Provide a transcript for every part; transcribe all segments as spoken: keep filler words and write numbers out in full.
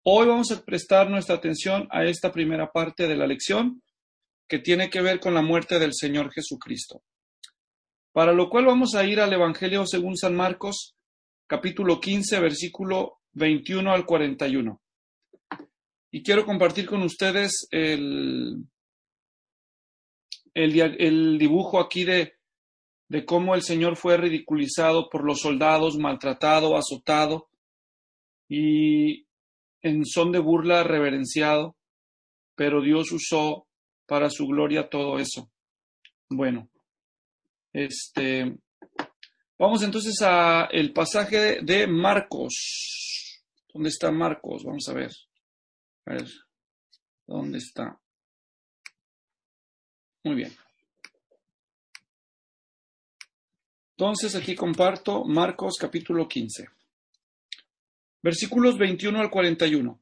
Hoy vamos a prestar nuestra atención a esta primera parte de la lección que tiene que ver con la muerte del Señor Jesucristo. Para lo cual vamos a ir al Evangelio según San Marcos, capítulo quince, versículo veintiuno al cuarenta y uno. Y quiero compartir con ustedes el, el, el dibujo aquí de, de cómo el Señor fue ridiculizado por los soldados, maltratado, azotado y en son de burla reverenciado, pero Dios usó para su gloria todo eso. Bueno, este, vamos entonces a el pasaje de Marcos. ¿Dónde está Marcos? Vamos a ver. A ver, ¿dónde está? Muy bien. Entonces aquí comparto Marcos capítulo quince. Versículos veintiuno al cuarenta y uno.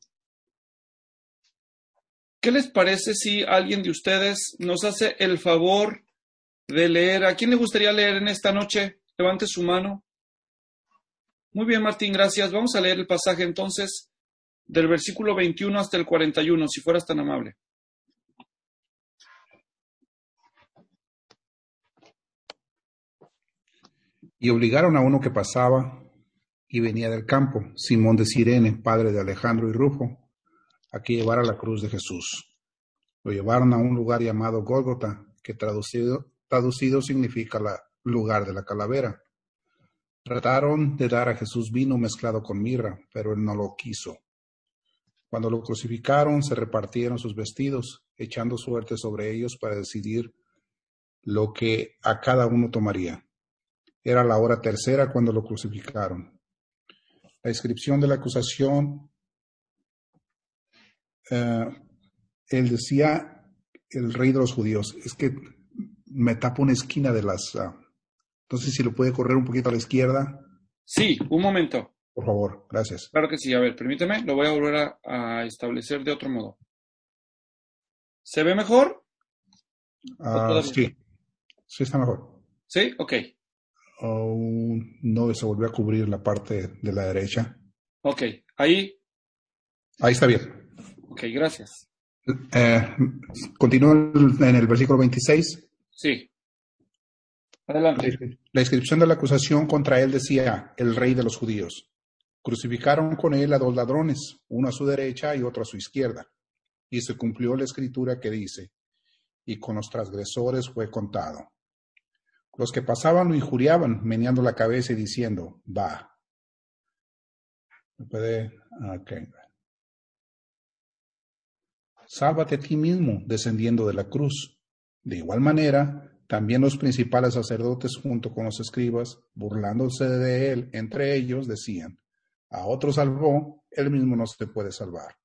¿Qué les parece si alguien de ustedes nos hace el favor de leer? ¿A quién le gustaría leer en esta noche? Levante su mano. Muy bien, Martín, gracias. Vamos a leer el pasaje entonces del versículo veintiuno hasta el cuarenta y uno, si fueras tan amable. Y obligaron a uno que pasaba y venía del campo, Simón de Cirene, padre de Alejandro y Rufo, a que llevara la cruz de Jesús. Lo llevaron a un lugar llamado Gólgota, que traducido, traducido significa la, lugar de la calavera. Trataron de dar a Jesús vino mezclado con mirra, pero él no lo quiso. Cuando lo crucificaron, se repartieron sus vestidos, echando suerte sobre ellos para decidir lo que a cada uno tomaría. Era la hora tercera cuando lo crucificaron. La inscripción de la acusación, uh, él decía, el rey de los judíos. Es que me tapo una esquina de las... Uh, entonces, si lo puede correr un poquito a la izquierda. Sí, un momento. Por favor, gracias. Claro que sí. A ver, permíteme, lo voy a volver a, a establecer de otro modo. ¿Se ve mejor? Uh, sí, sí está mejor. ¿Sí? Ok. Oh, no, se volvió a cubrir la parte de la derecha. Ok, ahí. Ahí está bien. Ok, gracias. Eh, Continúa en el versículo veintiséis. Sí. Adelante. La inscripción de la acusación contra él decía, el rey de los judíos. Crucificaron con él a dos ladrones, uno a su derecha y otro a su izquierda. Y se cumplió la escritura que dice, y con los transgresores fue contado. Los que pasaban lo injuriaban, meneando la cabeza y diciendo, va. ¿Me puede? Okay. Sálvate a ti mismo, descendiendo de la cruz. De igual manera, también los principales sacerdotes junto con los escribas, burlándose de él, entre ellos, decían, a otro salvó, él mismo no se puede salvar.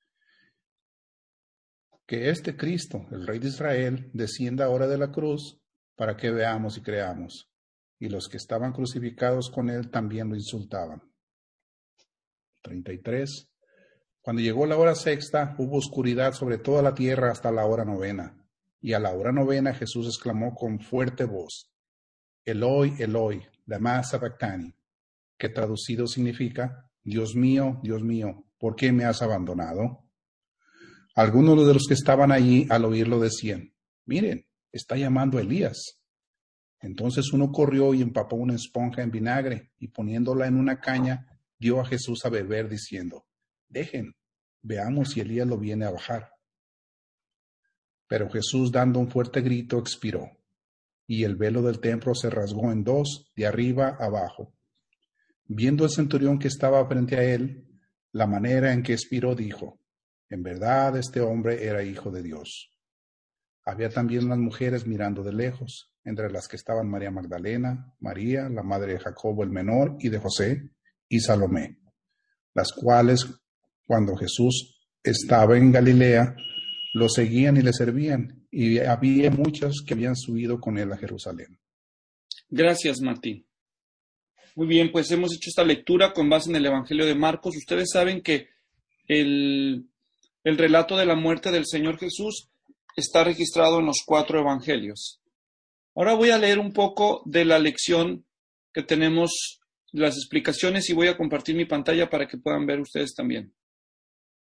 Que este Cristo, el Rey de Israel, descienda ahora de la cruz, para que veamos y creamos. Y los que estaban crucificados con él también lo insultaban. treinta y tres. Cuando llegó la hora sexta, hubo oscuridad sobre toda la tierra hasta la hora novena. Y a la hora novena Jesús exclamó con fuerte voz, Eloi, Eloi, lama sabactani, que traducido significa, Dios mío, Dios mío, ¿por qué me has abandonado? Algunos de los que estaban allí al oírlo decían, miren, está llamando a Elías. Entonces uno corrió y empapó una esponja en vinagre y poniéndola en una caña, dio a Jesús a beber diciendo, dejen, veamos si Elías lo viene a bajar. Pero Jesús, dando un fuerte grito, expiró, y el velo del templo se rasgó en dos, de arriba abajo. Viendo el centurión que estaba frente a él, la manera en que expiró, dijo, en verdad este hombre era hijo de Dios. Había también unas mujeres mirando de lejos, entre las que estaban María Magdalena, María, la madre de Jacobo el menor y de José, y Salomé, las cuales, cuando Jesús estaba en Galilea, lo seguían y le servían, y había muchas que habían subido con él a Jerusalén. Gracias, Martín. Muy bien, pues hemos hecho esta lectura con base en el Evangelio de Marcos. Ustedes saben que el, el relato de la muerte del Señor Jesús está registrado en los cuatro evangelios. Ahora voy a leer un poco de la lección que tenemos, las explicaciones, y voy a compartir mi pantalla para que puedan ver ustedes también.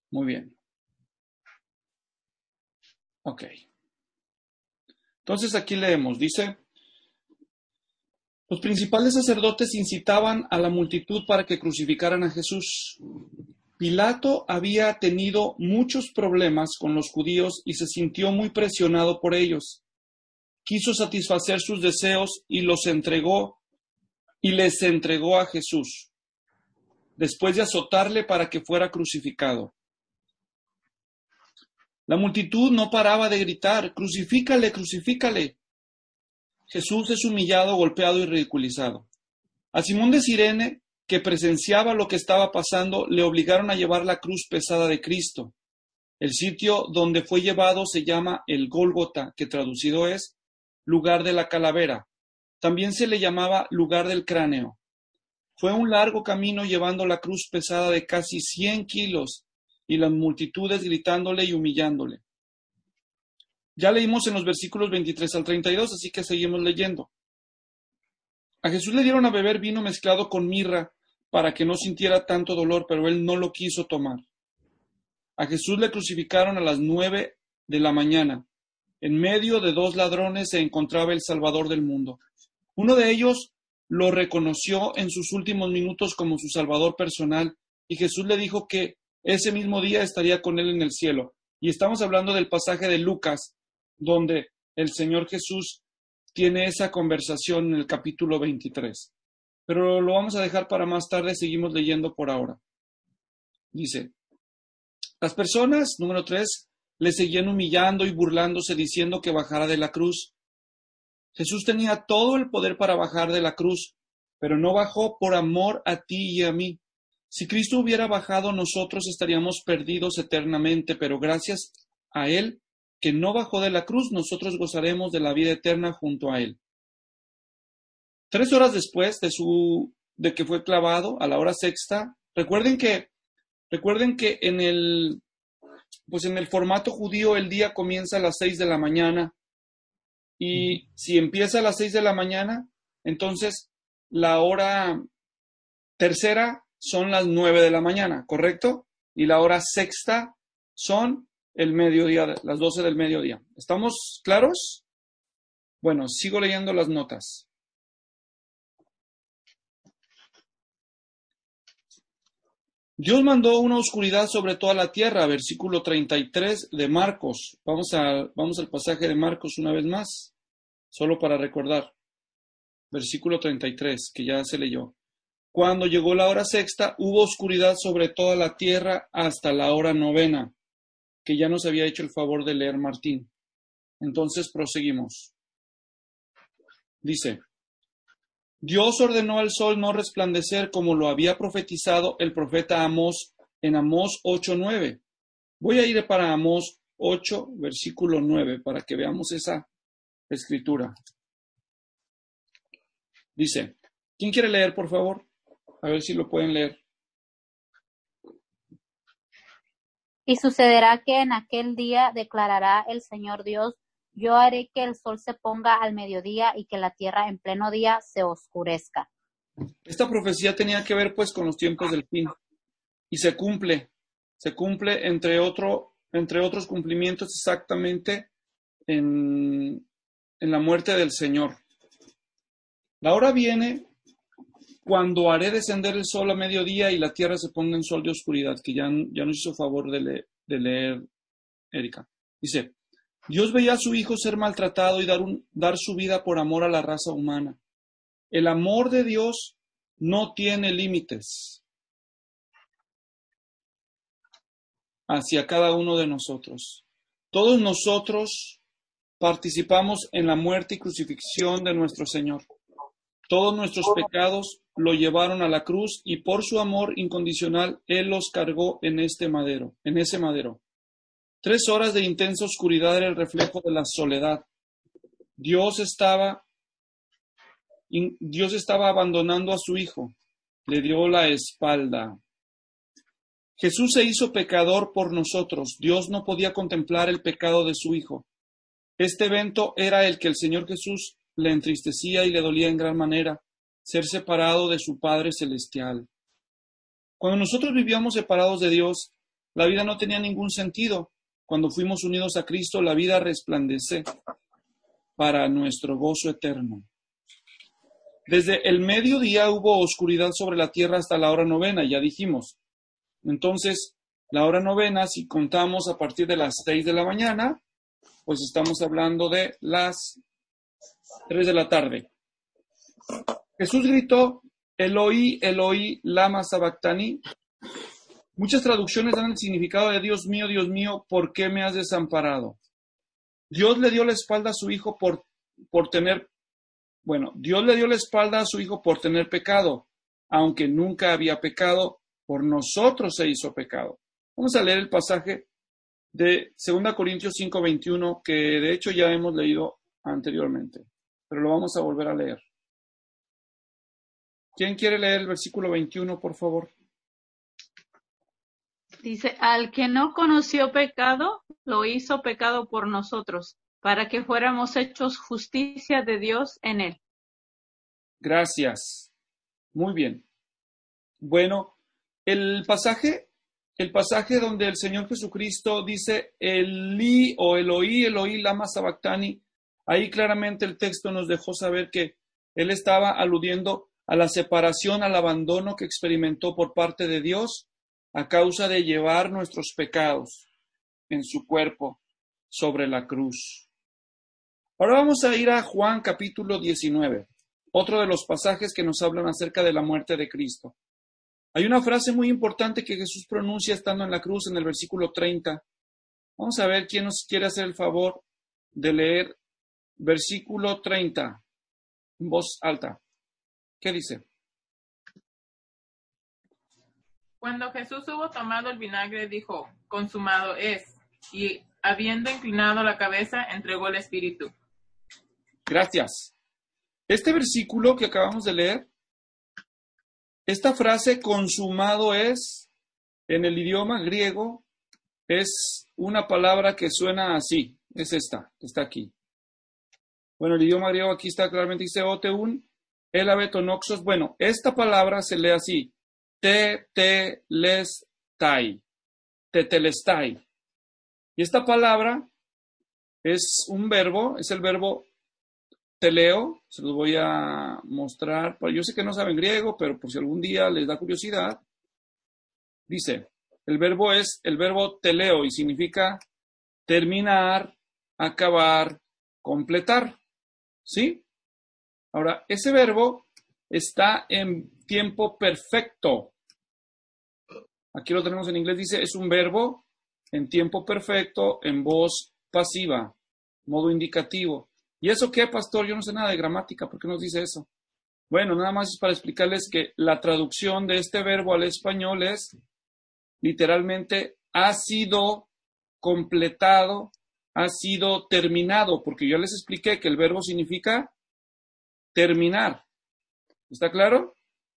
Muy bien. Ok. Entonces aquí leemos, dice, los principales sacerdotes incitaban a la multitud para que crucificaran a Jesús. Pilato había tenido muchos problemas con los judíos y se sintió muy presionado por ellos. Quiso satisfacer sus deseos y los entregó y les entregó a Jesús, después de azotarle para que fuera crucificado. La multitud no paraba de gritar, crucifícale, crucifícale. Jesús es humillado, golpeado y ridiculizado. A Simón de Cirene, que presenciaba lo que estaba pasando, le obligaron a llevar la cruz pesada de Cristo. El sitio donde fue llevado se llama el Gólgota, que traducido es lugar de la calavera. También se le llamaba lugar del cráneo. Fue un largo camino llevando la cruz pesada de casi cien kilos y las multitudes gritándole y humillándole. Ya leímos en los versículos veintitrés al treinta y dos, así que seguimos leyendo. A Jesús le dieron a beber vino mezclado con mirra para que no sintiera tanto dolor, pero él no lo quiso tomar. A Jesús le crucificaron a las nueve de la mañana. En medio de dos ladrones se encontraba el Salvador del mundo. Uno de ellos lo reconoció en sus últimos minutos como su Salvador personal y Jesús le dijo que ese mismo día estaría con él en el cielo. Y estamos hablando del pasaje de Lucas, donde el Señor Jesús tiene esa conversación en el capítulo veintitrés. Pero lo vamos a dejar para más tarde, seguimos leyendo por ahora. Dice, las personas, número tres, le seguían humillando y burlándose diciendo que bajara de la cruz. Jesús tenía todo el poder para bajar de la cruz, pero no bajó por amor a ti y a mí. Si Cristo hubiera bajado, nosotros estaríamos perdidos eternamente, pero gracias a Él, que no bajó de la cruz, nosotros gozaremos de la vida eterna junto a Él. Tres horas después de, su, de que fue clavado, a la hora sexta, recuerden que, recuerden que en el, pues en el formato judío el día comienza a las seis de la mañana, y si empieza a las seis de la mañana, entonces la hora tercera son las nueve de la mañana, ¿correcto? Y la hora sexta son el mediodía, las doce del mediodía. ¿Estamos claros? Bueno, sigo leyendo las notas. Dios mandó una oscuridad sobre toda la tierra, versículo treinta y tres de Marcos. Vamos, a, vamos al pasaje de Marcos una vez más, solo para recordar. Versículo treinta y tres, que ya se leyó. Cuando llegó la hora sexta, hubo oscuridad sobre toda la tierra hasta la hora novena, que ya nos había hecho el favor de leer Martín. Entonces proseguimos. Dice, Dios ordenó al sol no resplandecer como lo había profetizado el profeta Amós en Amós ocho nueve. Voy a ir para Amós ocho, versículo nueve, para que veamos esa escritura. Dice, ¿quién quiere leer, por favor? A ver si lo pueden leer. Y sucederá que en aquel día declarará el Señor Dios, yo haré que el sol se ponga al mediodía y que la tierra en pleno día se oscurezca. Esta profecía tenía que ver pues con los tiempos del fin. Y se cumple, se cumple entre, otro, entre otros cumplimientos exactamente en, en la muerte del Señor. La hora viene cuando haré descender el sol a mediodía y la tierra se ponga en sol de oscuridad, que ya, ya nos hizo favor de, le, de leer Erika. Dice, Dios veía a su hijo ser maltratado y dar, un, dar su vida por amor a la raza humana. El amor de Dios no tiene límites hacia cada uno de nosotros. Todos nosotros participamos en la muerte y crucifixión de nuestro Señor. Todos nuestros pecados lo llevaron a la cruz y por su amor incondicional Él los cargó en este madero, en ese madero. Tres horas de intensa oscuridad era el reflejo de la soledad. Dios estaba, Dios estaba abandonando a su hijo. Le dio la espalda. Jesús se hizo pecador por nosotros. Dios no podía contemplar el pecado de su hijo. Este evento era el que el Señor Jesús le entristecía y le dolía en gran manera, ser separado de su Padre Celestial. Cuando nosotros vivíamos separados de Dios, la vida no tenía ningún sentido. Cuando fuimos unidos a Cristo, la vida resplandece para nuestro gozo eterno. Desde el mediodía hubo oscuridad sobre la tierra hasta la hora novena, ya dijimos. Entonces, la hora novena, si contamos a partir de las seis de la mañana, pues estamos hablando de las tres de la tarde. Jesús gritó, Eloi, Eloi, lama sabactani. Muchas traducciones dan el significado de Dios mío, Dios mío, ¿por qué me has desamparado? Dios le dio la espalda a su hijo por, por tener, bueno, Dios le dio la espalda a su hijo por tener pecado, aunque nunca había pecado, por nosotros se hizo pecado. Vamos a leer el pasaje de segunda Corintios cinco veintiuno, que de hecho ya hemos leído anteriormente, pero lo vamos a volver a leer. ¿Quién quiere leer el versículo veintiuno, por favor? Dice, al que no conoció pecado, lo hizo pecado por nosotros, para que fuéramos hechos justicia de Dios en él. Gracias. Muy bien. Bueno, el pasaje, el pasaje donde el Señor Jesucristo dice Elí o Eloi, Eloi, lama sabactani, ahí claramente el texto nos dejó saber que él estaba aludiendo a la separación, al abandono que experimentó por parte de Dios a causa de llevar nuestros pecados en su cuerpo sobre la cruz. Ahora vamos a ir a Juan capítulo diecinueve, otro de los pasajes que nos hablan acerca de la muerte de Cristo. Hay una frase muy importante que Jesús pronuncia estando en la cruz en el versículo treinta. Vamos a ver quién nos quiere hacer el favor de leer versículo treinta en voz alta. ¿Qué dice? Cuando Jesús hubo tomado el vinagre, dijo, consumado es, y habiendo inclinado la cabeza, entregó el espíritu. Gracias. Este versículo que acabamos de leer, esta frase consumado es, en el idioma griego, es una palabra que suena así, es esta, que está aquí. Bueno, el idioma griego aquí está claramente, dice oteun, el abetonoxos. Bueno, esta palabra se lee así, te-te-les-tai, te-te-les-tai. Y esta palabra es un verbo, es el verbo teleo, se los voy a mostrar. Yo sé que no saben griego, pero por si algún día les da curiosidad, dice, el verbo es el verbo teleo y significa terminar, acabar, completar. ¿Sí? Ahora, ese verbo está en tiempo perfecto. Aquí lo tenemos en inglés, dice, es un verbo en tiempo perfecto, en voz pasiva, modo indicativo. ¿Y eso qué, pastor? Yo no sé nada de gramática, ¿por qué nos dice eso? Bueno, nada más es para explicarles que la traducción de este verbo al español es literalmente ha sido completado, ha sido terminado, porque yo les expliqué que el verbo significa terminar. ¿Está claro?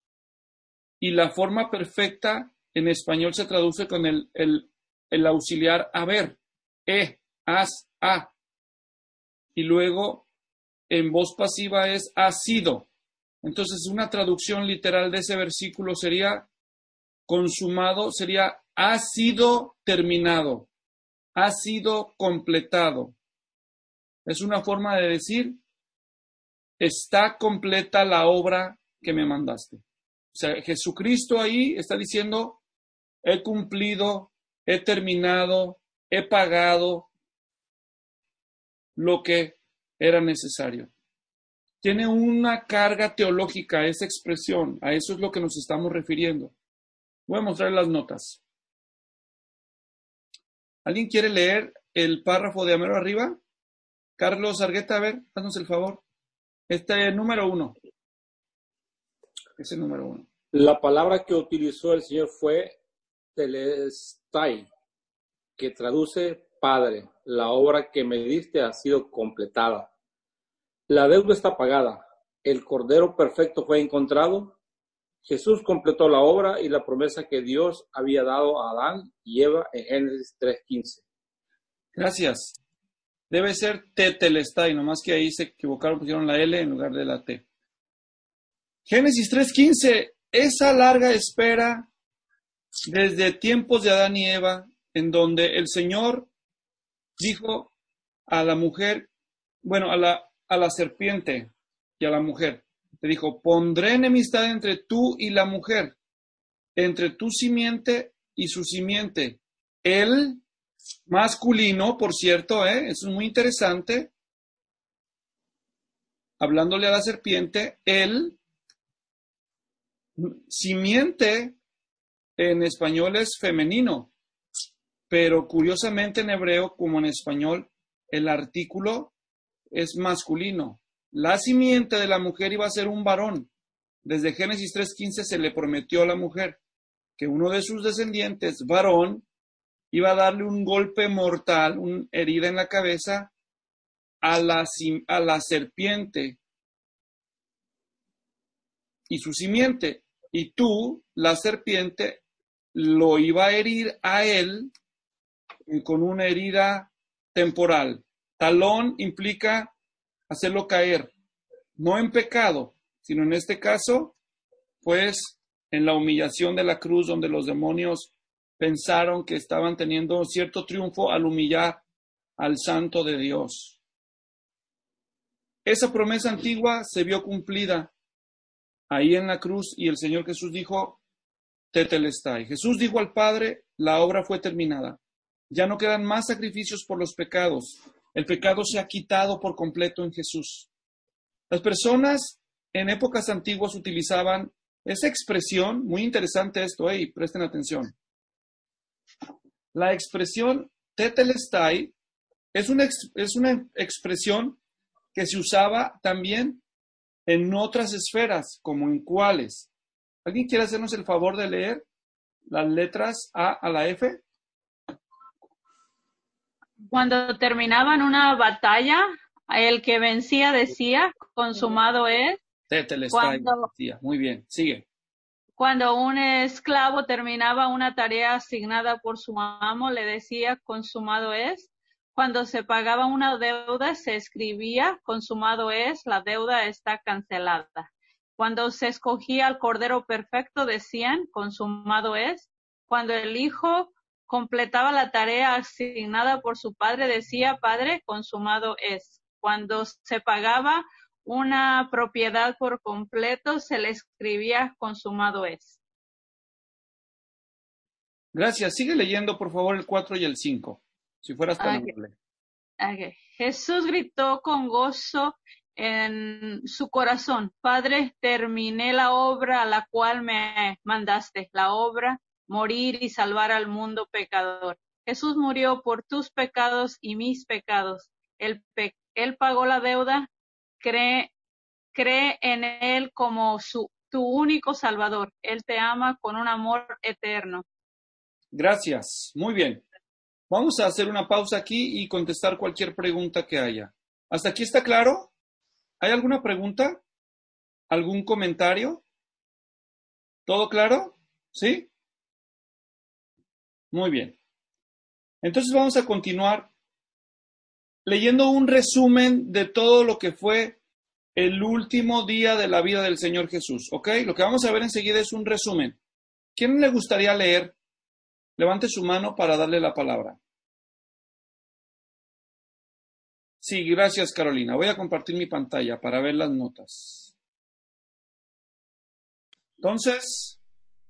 Y la forma perfecta en español se traduce con el, el, el auxiliar haber, he, has, ha. Y luego en voz pasiva es ha sido. Entonces una traducción literal de ese versículo sería consumado, sería ha sido terminado, ha sido completado. Es una forma de decir está completa la obra que me mandaste. O sea, Jesucristo ahí está diciendo he cumplido, he terminado, he pagado lo que era necesario. Tiene una carga teológica esa expresión, a eso es lo que nos estamos refiriendo. Voy a mostrar las notas. ¿Alguien quiere leer el párrafo de amero arriba? Carlos Argueta, a ver, haznos el favor. Este número uno. Ese número uno. La palabra que utilizó el Señor fue telestai, que traduce Padre. La obra que me diste ha sido completada. La deuda está pagada. El Cordero perfecto fue encontrado. Jesús completó la obra y la promesa que Dios había dado a Adán y Eva en Génesis tres quince. Gracias. Debe ser tetelestai, nomás que ahí se equivocaron, pusieron la L en lugar de la T. Génesis tres quince. Esa larga espera desde tiempos de Adán y Eva en donde el Señor dijo a la mujer, bueno, a la, a la serpiente y a la mujer, le dijo, pondré enemistad entre tú y la mujer, entre tu simiente y su simiente. El masculino, por cierto, ¿eh? Eso es muy interesante, hablándole a la serpiente, el simiente en español es femenino, pero curiosamente en hebreo, como en español, el artículo es masculino. La simiente de la mujer iba a ser un varón. Desde Génesis tres quince se le prometió a la mujer que uno de sus descendientes, varón, iba a darle un golpe mortal, una herida en la cabeza a la, a la serpiente y su simiente. Y tú, la serpiente, lo iba a herir a él con una herida temporal. Talón implica hacerlo caer, no en pecado, sino en este caso, pues en la humillación de la cruz, donde los demonios pensaron que estaban teniendo cierto triunfo al humillar al Santo de Dios. Esa promesa antigua se vio cumplida ahí en la cruz y el Señor Jesús dijo, Tetelestai. Jesús dijo al Padre, la obra fue terminada. Ya no quedan más sacrificios por los pecados. El pecado se ha quitado por completo en Jesús. Las personas en épocas antiguas utilizaban esa expresión, muy interesante esto, eh, y presten atención. La expresión Tetelestai es una, es una expresión que se usaba también en otras esferas, como en cuáles. ¿Alguien quiere hacernos el favor de leer las letras A a la F? Cuando terminaban una batalla, el que vencía decía, consumado es. Tetelestai, Cuando, muy bien, sigue. Cuando un esclavo terminaba una tarea asignada por su amo, le decía, consumado es. Cuando se pagaba una deuda, se escribía, consumado es, la deuda está cancelada. Cuando se escogía al Cordero Perfecto, decían, consumado es. Cuando el Hijo completaba la tarea asignada por su Padre, decía, Padre, consumado es. Cuando se pagaba una propiedad por completo, se le escribía, consumado es. Gracias. Sigue leyendo, por favor, el cuatro y el cinco, si fueras tan Okay. amable. Okay. Jesús gritó con gozo en su corazón, Padre, terminé la obra a la cual me mandaste, la obra, morir y salvar al mundo pecador. Jesús murió por tus pecados y mis pecados. Él, pe él pagó la deuda, cree, cree en Él como su, tu único Salvador. Él te ama con un amor eterno. Gracias. Muy bien. Vamos a hacer una pausa aquí y contestar cualquier pregunta que haya. ¿Hasta aquí está claro? ¿Hay alguna pregunta? ¿Algún comentario? ¿Todo claro? ¿Sí? Muy bien. Entonces vamos a continuar leyendo un resumen de todo lo que fue el último día de la vida del Señor Jesús. ¿Ok? Lo que vamos a ver enseguida es un resumen. ¿Quién le gustaría leer? Levante su mano para darle la palabra. Sí, gracias, Carolina. Voy a compartir mi pantalla para ver las notas. Entonces,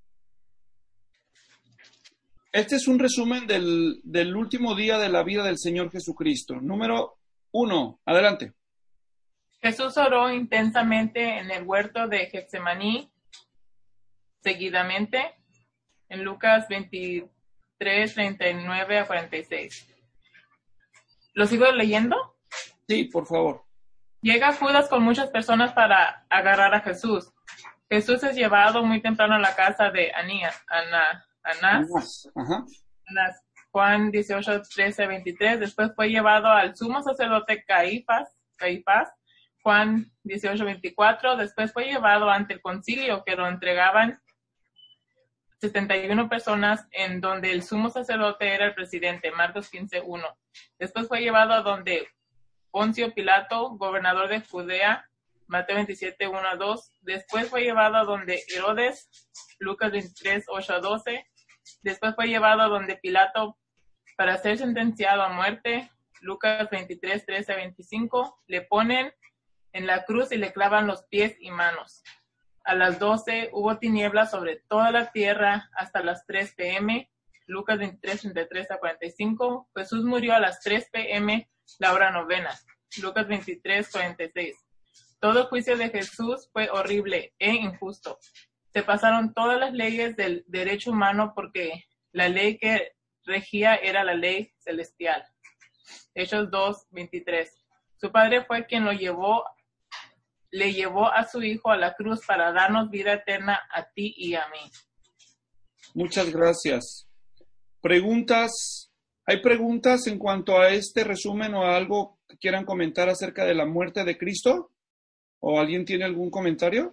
este es un resumen del, del último día de la vida del Señor Jesucristo. Número uno, adelante. Jesús oró intensamente en el huerto de Getsemaní, seguidamente, en Lucas veintitrés, treinta y nueve a cuarenta y seis. ¿Lo sigo leyendo? Sí, por favor. Llega Judas con muchas personas para agarrar a Jesús. Jesús es llevado muy temprano a la casa de Anías, Ana, Anás, Anás. Ajá. Anás, Juan dieciocho, trece, veintitrés. Después fue llevado al sumo sacerdote Caifás, Caifás, Juan dieciocho, veinticuatro. Después fue llevado ante el concilio, que lo entregaban setenta y una personas, en donde el sumo sacerdote era el presidente, Marcos quince, uno. Después fue llevado a donde Poncio Pilato, gobernador de Judea, Mateo veintisiete, uno a dos. Después fue llevado a donde Herodes, Lucas veintitrés, ocho a doce. Después fue llevado a donde Pilato para ser sentenciado a muerte, Lucas veintitrés, trece a veinticinco, le ponen en la cruz y le clavan los pies y manos. A las doce hubo tinieblas sobre toda la tierra hasta las tres pe eme, Lucas veintitrés, treinta y tres a cuarenta y cinco. Jesús murió a las tres pe eme, la hora novena, Lucas veintitrés, cuarenta y seis. Todo el juicio de Jesús fue horrible e injusto. Se pasaron todas las leyes del derecho humano porque la ley que regía era la ley celestial. Hechos dos, veintitrés. Su padre fue quien lo llevó, le llevó a su hijo a la cruz para darnos vida eterna a ti y a mí. Muchas gracias. Preguntas. ¿Hay preguntas en cuanto a este resumen o algo que quieran comentar acerca de la muerte de Cristo? ¿O alguien tiene algún comentario?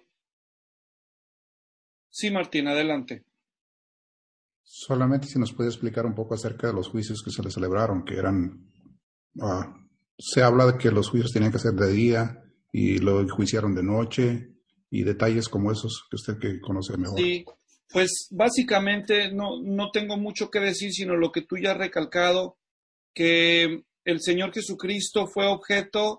Sí, Martín, adelante. Solamente si nos puede explicar un poco acerca de los juicios que se le celebraron, que eran, uh, se habla de que los juicios tenían que ser de día y lo enjuiciaron de noche y detalles como esos que usted que conoce mejor. Sí, pues básicamente no, no tengo mucho que decir, sino lo que tú ya has recalcado, que el Señor Jesucristo fue objeto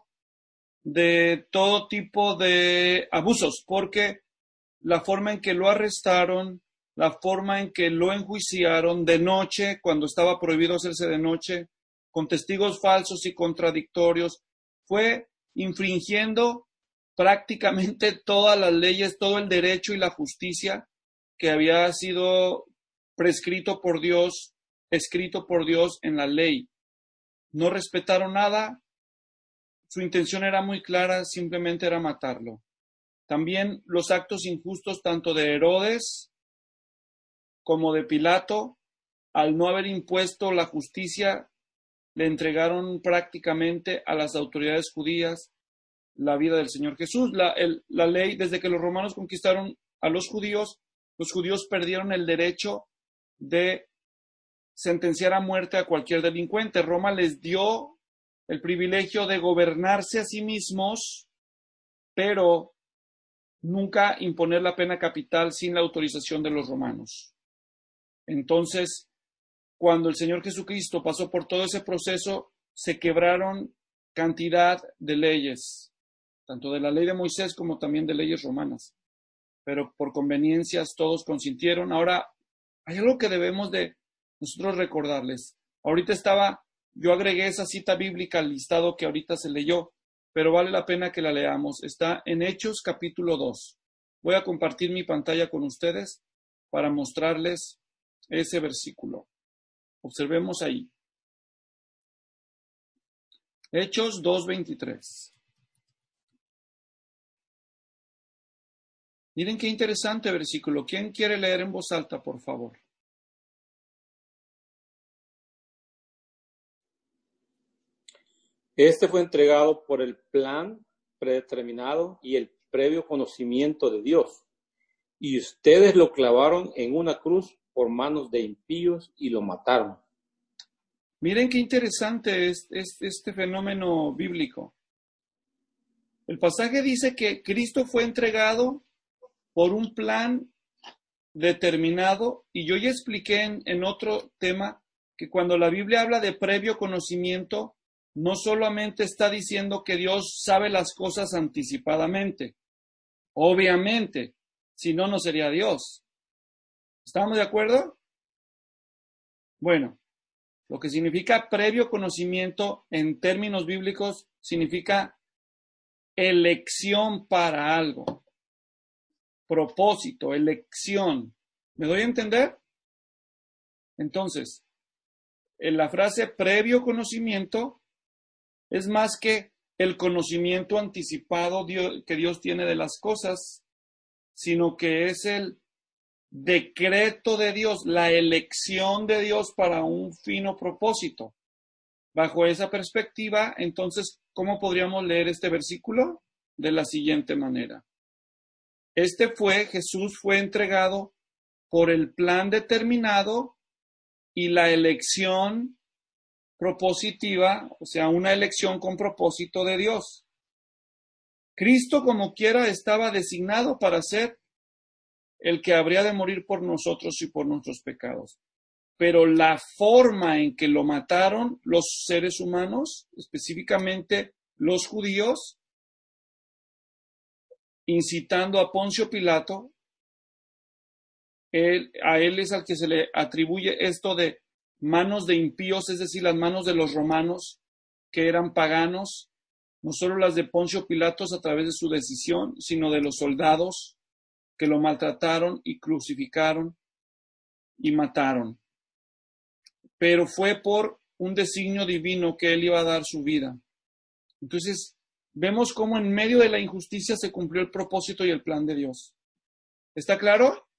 de todo tipo de abusos, porque la forma en que lo arrestaron, la forma en que lo enjuiciaron de noche, cuando estaba prohibido hacerse de noche, con testigos falsos y contradictorios, fue infringiendo prácticamente todas las leyes, todo el derecho y la justicia que había sido prescrito por Dios, escrito por Dios en la ley. No respetaron nada, su intención era muy clara, simplemente era matarlo. También los actos injustos tanto de Herodes como de Pilato, al no haber impuesto la justicia, le entregaron prácticamente a las autoridades judías la vida del Señor Jesús. La, el, la ley, desde que los romanos conquistaron a los judíos, los judíos perdieron el derecho de sentenciar a muerte a cualquier delincuente. Roma les dio el privilegio de gobernarse a sí mismos, pero nunca imponer la pena capital sin la autorización de los romanos. Entonces, cuando el Señor Jesucristo pasó por todo ese proceso, se quebraron cantidad de leyes, tanto de la ley de Moisés como también de leyes romanas. Pero por conveniencias todos consintieron. Ahora, hay algo que debemos de nosotros recordarles. Ahorita estaba, yo agregué esa cita bíblica al listado que ahorita se leyó, pero vale la pena que la leamos. Está en Hechos capítulo dos. Voy a compartir mi pantalla con ustedes para mostrarles ese versículo. Observemos ahí. Hechos dos veintitrés. Miren qué interesante versículo. ¿Quién quiere leer en voz alta, por favor? Este fue entregado por el plan predeterminado y el previo conocimiento de Dios. Y ustedes lo clavaron en una cruz por manos de impíos y lo mataron. Miren qué interesante es, es este fenómeno bíblico. El pasaje dice que Cristo fue entregado por un plan determinado, y yo ya expliqué en, en otro tema que cuando la Biblia habla de previo conocimiento, no solamente está diciendo que Dios sabe las cosas anticipadamente, obviamente, si no, no sería Dios. ¿Estamos de acuerdo? Bueno, lo que significa previo conocimiento en términos bíblicos significa elección para algo. Propósito, elección. ¿Me doy a entender? Entonces, en la frase previo conocimiento es más que el conocimiento anticipado que Dios tiene de las cosas, sino que es el decreto de Dios, la elección de Dios para un fino propósito. Bajo esa perspectiva, entonces, ¿cómo podríamos leer este versículo? De la siguiente manera. Este fue, Jesús fue entregado por el plan determinado y la elección propositiva, o sea, una elección con propósito de Dios. Cristo, como quiera, estaba designado para ser el que habría de morir por nosotros y por nuestros pecados. pero la forma en que lo mataron los seres humanos, específicamente los judíos, incitando a Poncio Pilato, él, a él es al que se le atribuye esto de manos de impíos, es decir, las manos de los romanos, que eran paganos, no solo las de Poncio Pilatos a través de su decisión, sino de los soldados que lo maltrataron y crucificaron y mataron. Pero fue por un designio divino que él iba a dar su vida. Entonces, vemos cómo en medio de la injusticia se cumplió el propósito y el plan de Dios. ¿Está claro?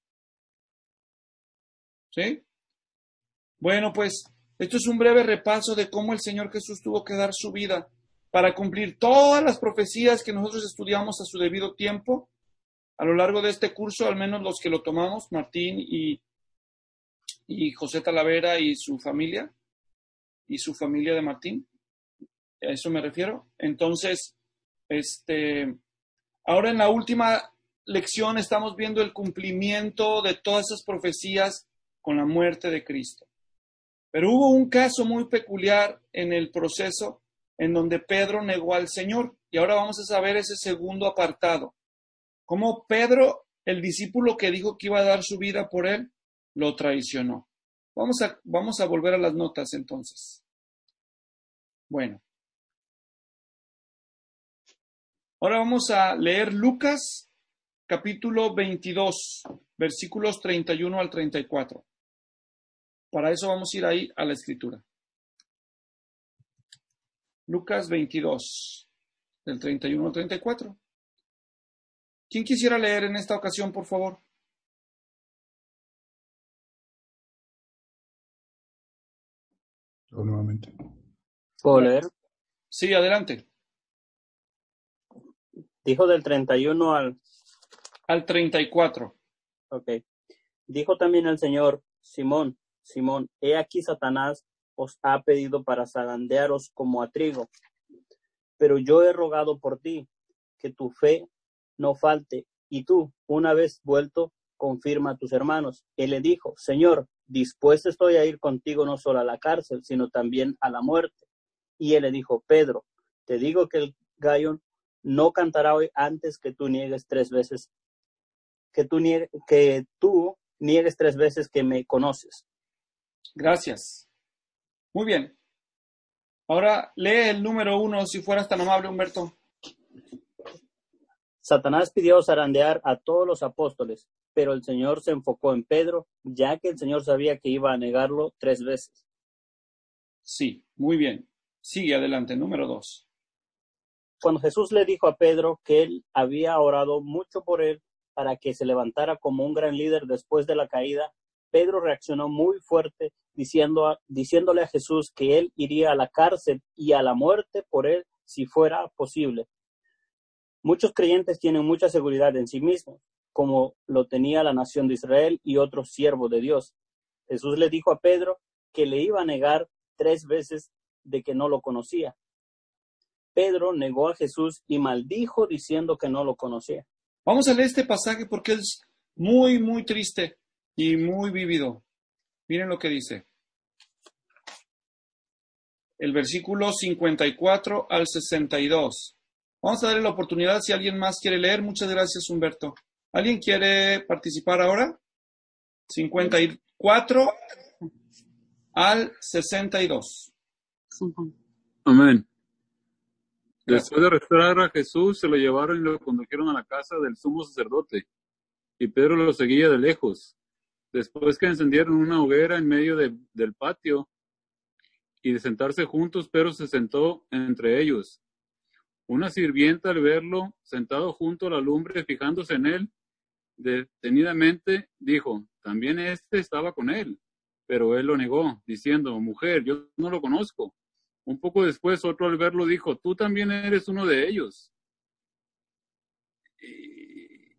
¿Sí? Bueno, pues, esto es un breve repaso de cómo el Señor Jesús tuvo que dar su vida para cumplir todas las profecías que nosotros estudiamos a su debido tiempo. A lo largo de este curso, al menos los que lo tomamos, Martín y, y José Talavera y su familia, y su familia de Martín, a eso me refiero. Entonces, este, ahora en la última lección estamos viendo el cumplimiento de todas esas profecías con la muerte de Cristo. Pero hubo un caso muy peculiar en el proceso en donde Pedro negó al Señor. Y ahora vamos a saber ese segundo apartado. Cómo Pedro, el discípulo que dijo que iba a dar su vida por él, lo traicionó. Vamos a, vamos a volver a las notas entonces. Bueno. Ahora vamos a leer Lucas, capítulo veintidós, versículos treinta y uno al treinta y cuatro. Para eso vamos a ir ahí a la escritura. Lucas veintidós, del treinta y uno al treinta y cuatro. ¿Quién quisiera leer en esta ocasión, por favor? Yo nuevamente. ¿Puedo leer? Sí, adelante. Dijo del treinta y uno al... Al treinta y cuatro. Ok. Dijo también el Señor, Simón, Simón, he aquí Satanás os ha pedido para zarandearos como a trigo. Pero yo he rogado por ti, que tu fe no falte, y tú, una vez vuelto, confirma a tus hermanos. Él le dijo, Señor, dispuesto estoy a ir contigo no solo a la cárcel, sino también a la muerte. Y él le dijo, Pedro, te digo que el gallo no cantará hoy antes que tú niegues tres veces, que tú, niegues, que tú niegues tres veces que me conoces. Gracias. Muy bien. Ahora lee el número uno, si fueras tan amable, Humberto. Satanás pidió zarandear a todos los apóstoles, pero el Señor se enfocó en Pedro, ya que el Señor sabía que iba a negarlo tres veces. Sí, muy bien. Sigue adelante, número dos. Cuando Jesús le dijo a Pedro que él había orado mucho por él para que se levantara como un gran líder después de la caída, Pedro reaccionó muy fuerte diciendo a, diciéndole a Jesús que él iría a la cárcel y a la muerte por él si fuera posible. Muchos creyentes tienen mucha seguridad en sí mismos, como lo tenía la nación de Israel y otros siervos de Dios. Jesús le dijo a Pedro que le iba a negar tres veces de que no lo conocía. Pedro negó a Jesús y maldijo diciendo que no lo conocía. Vamos a leer este pasaje porque es muy, muy triste y muy vívido. Miren lo que dice. El versículo cincuenta y cuatro al sesenta y dos. Vamos a darle la oportunidad si alguien más quiere leer. Muchas gracias, Humberto. ¿Alguien quiere participar ahora? cincuenta y cuatro al sesenta y dos. Amén. Después de arrestar a Jesús, se lo llevaron y lo condujeron a la casa del sumo sacerdote. Y Pedro lo seguía de lejos. Después que encendieron una hoguera en medio de, del patio y de sentarse juntos, Pedro se sentó entre ellos. Una sirvienta, al verlo sentado junto a la lumbre, fijándose en él detenidamente, dijo, también este estaba con él. Pero él lo negó, diciendo, mujer, yo no lo conozco. Un poco después, otro al verlo dijo, tú también eres uno de ellos. Y...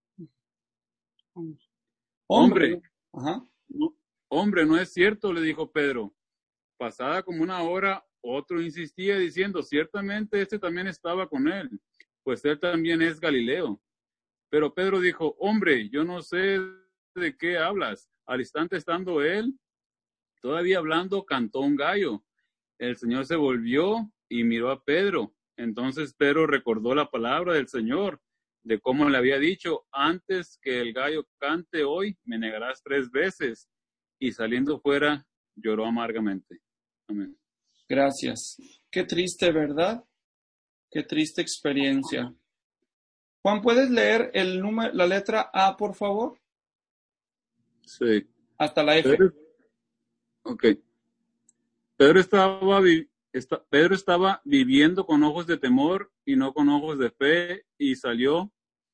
Hombre, Ajá. no, hombre, no es cierto, le dijo Pedro. Pasada como una hora, otro insistía diciendo, ciertamente este también estaba con él, pues él también es Galileo. Pero Pedro dijo, hombre, yo no sé de qué hablas. Al instante estando él Todavía hablando, cantó un gallo. El Señor se volvió y miró a Pedro. Entonces Pedro recordó la palabra del Señor, de cómo le había dicho, antes que el gallo cante hoy, me negarás tres veces. Y saliendo fuera, lloró amargamente. Amén. Gracias. Qué triste, ¿verdad? Qué triste experiencia. Juan, ¿puedes leer el número, la letra A, por favor? Sí. Hasta la F. Pedro, ok. Pedro estaba, vi, esta, Pedro estaba viviendo con ojos de temor y no con ojos de fe, y salió.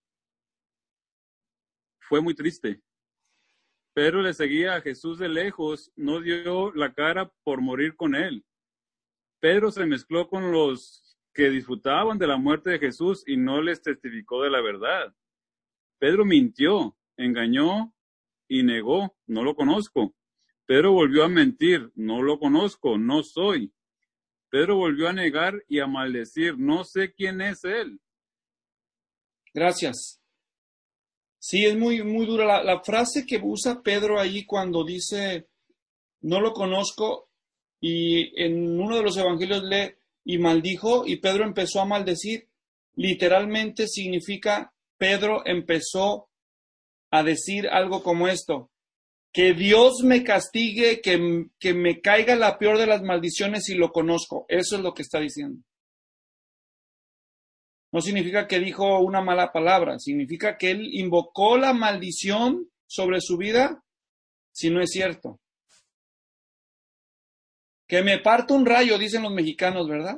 Fue muy triste. Pedro le seguía a Jesús de lejos, no dio la cara por morir con él. Pedro se mezcló con los que disfrutaban de la muerte de Jesús y no les testificó de la verdad. Pedro mintió, engañó y negó, no lo conozco. Pedro volvió a mentir, no lo conozco, no soy. Pedro volvió a negar y a maldecir, no sé quién es él. Gracias. Sí, es muy, muy dura la, la frase que usa Pedro ahí cuando dice, no lo conozco, y en uno de los evangelios lee, y maldijo, y Pedro empezó a maldecir. Literalmente significa, Pedro empezó a decir algo como esto: que Dios me castigue, que, que me caiga la peor de las maldiciones si lo conozco. Eso es lo que está diciendo. No significa que dijo una mala palabra, significa que él invocó la maldición sobre su vida si no es cierto. Que me parta un rayo, dicen los mexicanos, ¿verdad?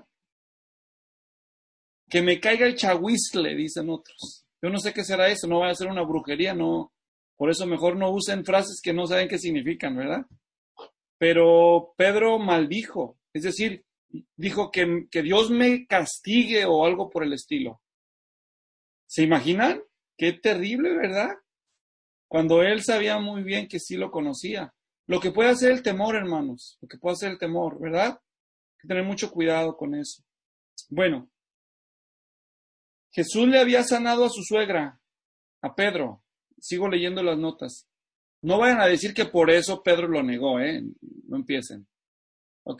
Que me caiga el chahuizcle, dicen otros. Yo no sé qué será eso, no va a ser una brujería, no. Por eso mejor no usen frases que no saben qué significan, ¿verdad? Pero Pedro maldijo, es decir, dijo que, que Dios me castigue o algo por el estilo. ¿Se imaginan? Qué terrible, ¿verdad? Cuando él sabía muy bien que sí lo conocía. Lo que puede hacer el temor, hermanos, lo que puede hacer el temor, ¿verdad? Hay que tener mucho cuidado con eso. Bueno, Jesús le había sanado a su suegra, a Pedro. Sigo leyendo las notas. No vayan a decir que por eso Pedro lo negó, ¿eh? No empiecen. Ok.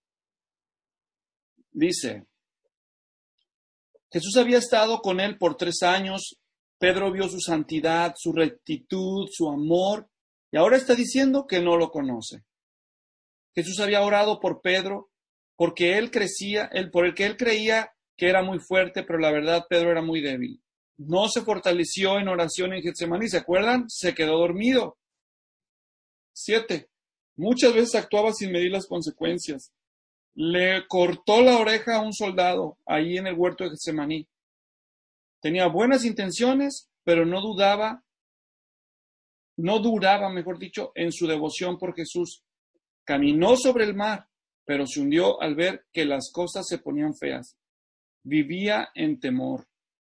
Dice, Jesús había estado con él por tres años. Pedro vio su santidad, su rectitud, su amor, y ahora está diciendo que no lo conoce. Jesús había orado por Pedro porque él crecía, él, por el que él creía que era muy fuerte, pero la verdad Pedro era muy débil. No se fortaleció en oración en Getsemaní, ¿se acuerdan? Se quedó dormido. Siete. Muchas veces actuaba sin medir las consecuencias. Le cortó la oreja a un soldado ahí en el huerto de Getsemaní. Tenía buenas intenciones, pero no dudaba, no duraba, mejor dicho, en su devoción por Jesús. Caminó sobre el mar, pero se hundió al ver que las cosas se ponían feas. Vivía en temor.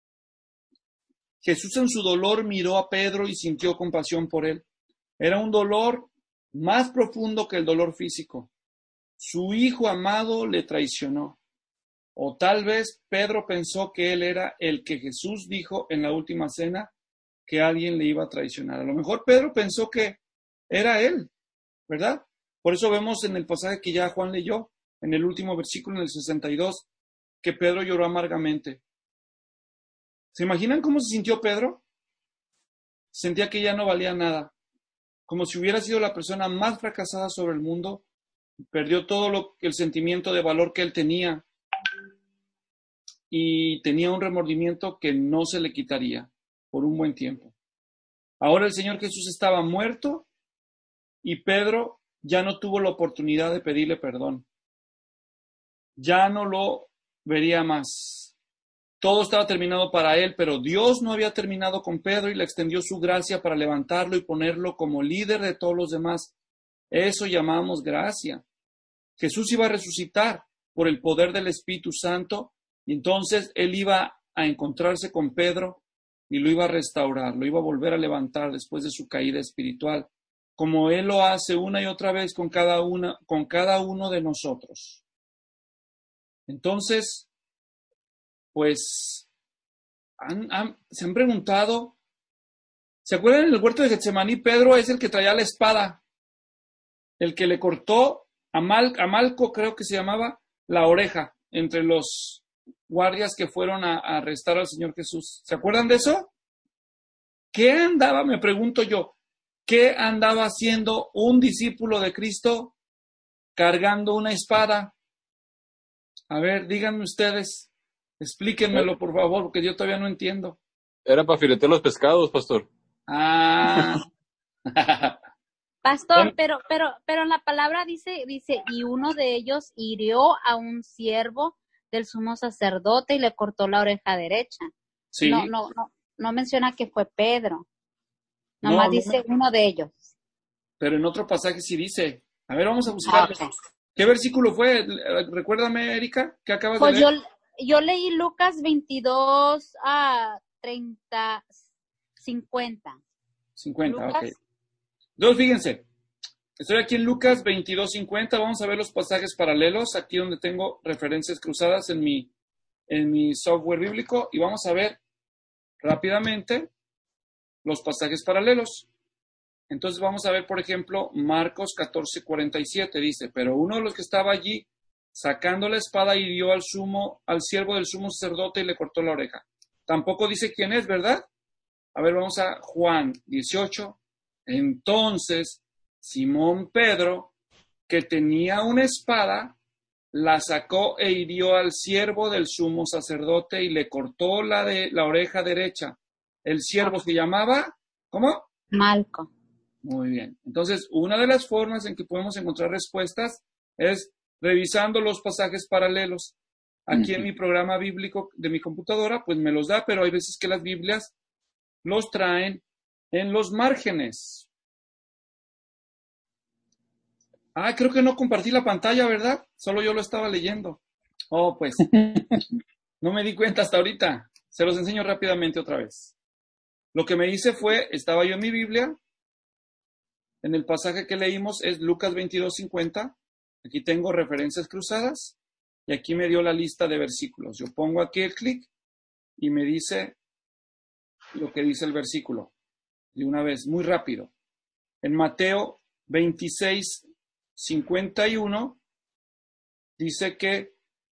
Jesús en su dolor miró a Pedro y sintió compasión por él. Era un dolor más profundo que el dolor físico. Su hijo amado le traicionó. O tal vez Pedro pensó que él era el que Jesús dijo en la última cena que alguien le iba a traicionar. A lo mejor Pedro pensó que era él, ¿verdad? Por eso vemos en el pasaje que ya Juan leyó, en el último versículo, en el sesenta y dos, que Pedro lloró amargamente. ¿Se imaginan cómo se sintió Pedro? Sentía que ya no valía nada, como si hubiera sido la persona más fracasada sobre el mundo. Perdió todo lo, el sentimiento de valor que él tenía y tenía un remordimiento que no se le quitaría por un buen tiempo. Ahora el Señor Jesús estaba muerto y Pedro ya no tuvo la oportunidad de pedirle perdón. Ya no lo vería más. Todo estaba terminado para él, pero Dios no había terminado con Pedro y le extendió su gracia para levantarlo y ponerlo como líder de todos los demás. Eso llamamos gracia. Jesús iba a resucitar por el poder del Espíritu Santo y entonces él iba a encontrarse con Pedro y lo iba a restaurar, lo iba a volver a levantar después de su caída espiritual, como él lo hace una y otra vez con cada una, con cada uno de nosotros. Entonces, pues, han, han, se han preguntado, ¿se acuerdan en el huerto de Getsemaní? Pedro es el que traía la espada. el que le cortó a, Mal, a Malco, creo que se llamaba, la oreja, entre los guardias que fueron a, a arrestar al Señor Jesús. ¿Se acuerdan de eso? ¿Qué andaba, me pregunto yo, qué andaba haciendo un discípulo de Cristo cargando una espada? A ver, díganme ustedes, explíquenmelo por favor, porque yo todavía no entiendo. Era para filetear los pescados, pastor. Ah. Pastor, pero, pero, pero en la palabra dice, dice, y uno de ellos hirió a un siervo del sumo sacerdote y le cortó la oreja derecha. Sí. No, no, no, no menciona que fue Pedro. Nomás No, no dice me- uno de ellos. Pero en otro pasaje sí dice. A ver, vamos a buscarlo. Ah, ok. ¿Qué versículo fue? Recuérdame, Erika, ¿qué acabas Pues de yo, leer? yo leí Lucas veintidós a treinta, cincuenta. cincuenta, Lucas. ok. Entonces, fíjense, estoy aquí en Lucas veintidós cincuenta, vamos a ver los pasajes paralelos, aquí donde tengo referencias cruzadas en mi, en mi software bíblico, y vamos a ver rápidamente los pasajes paralelos. Entonces vamos a ver, por ejemplo, Marcos catorce cuarenta y siete, dice, pero uno de los que estaba allí, sacando la espada, hirió al sumo, al siervo del sumo sacerdote y le cortó la oreja. Tampoco dice quién es, ¿verdad? A ver, vamos a Juan dieciocho. Entonces, Simón Pedro, que tenía una espada, la sacó e hirió al siervo del sumo sacerdote y le cortó la, de, la oreja derecha. El siervo se llamaba, ¿cómo? Malco. Muy bien. Entonces, una de las formas en que podemos encontrar respuestas es revisando los pasajes paralelos. Aquí en mi programa bíblico de mi computadora, pues me los da, pero hay veces que las Biblias los traen en los márgenes. Ah, creo que no compartí la pantalla, ¿verdad? Solo yo lo estaba leyendo. Oh, pues, no me di cuenta hasta ahorita. Se los enseño rápidamente otra vez. Lo que me hice fue, estaba yo en mi Biblia, en el pasaje que leímos es Lucas veintidós cincuenta. Aquí tengo referencias cruzadas y aquí me dio la lista de versículos. Yo pongo aquí el clic y me dice lo que dice el versículo. De una vez, muy rápido. En Mateo veintiséis cincuenta y uno dice que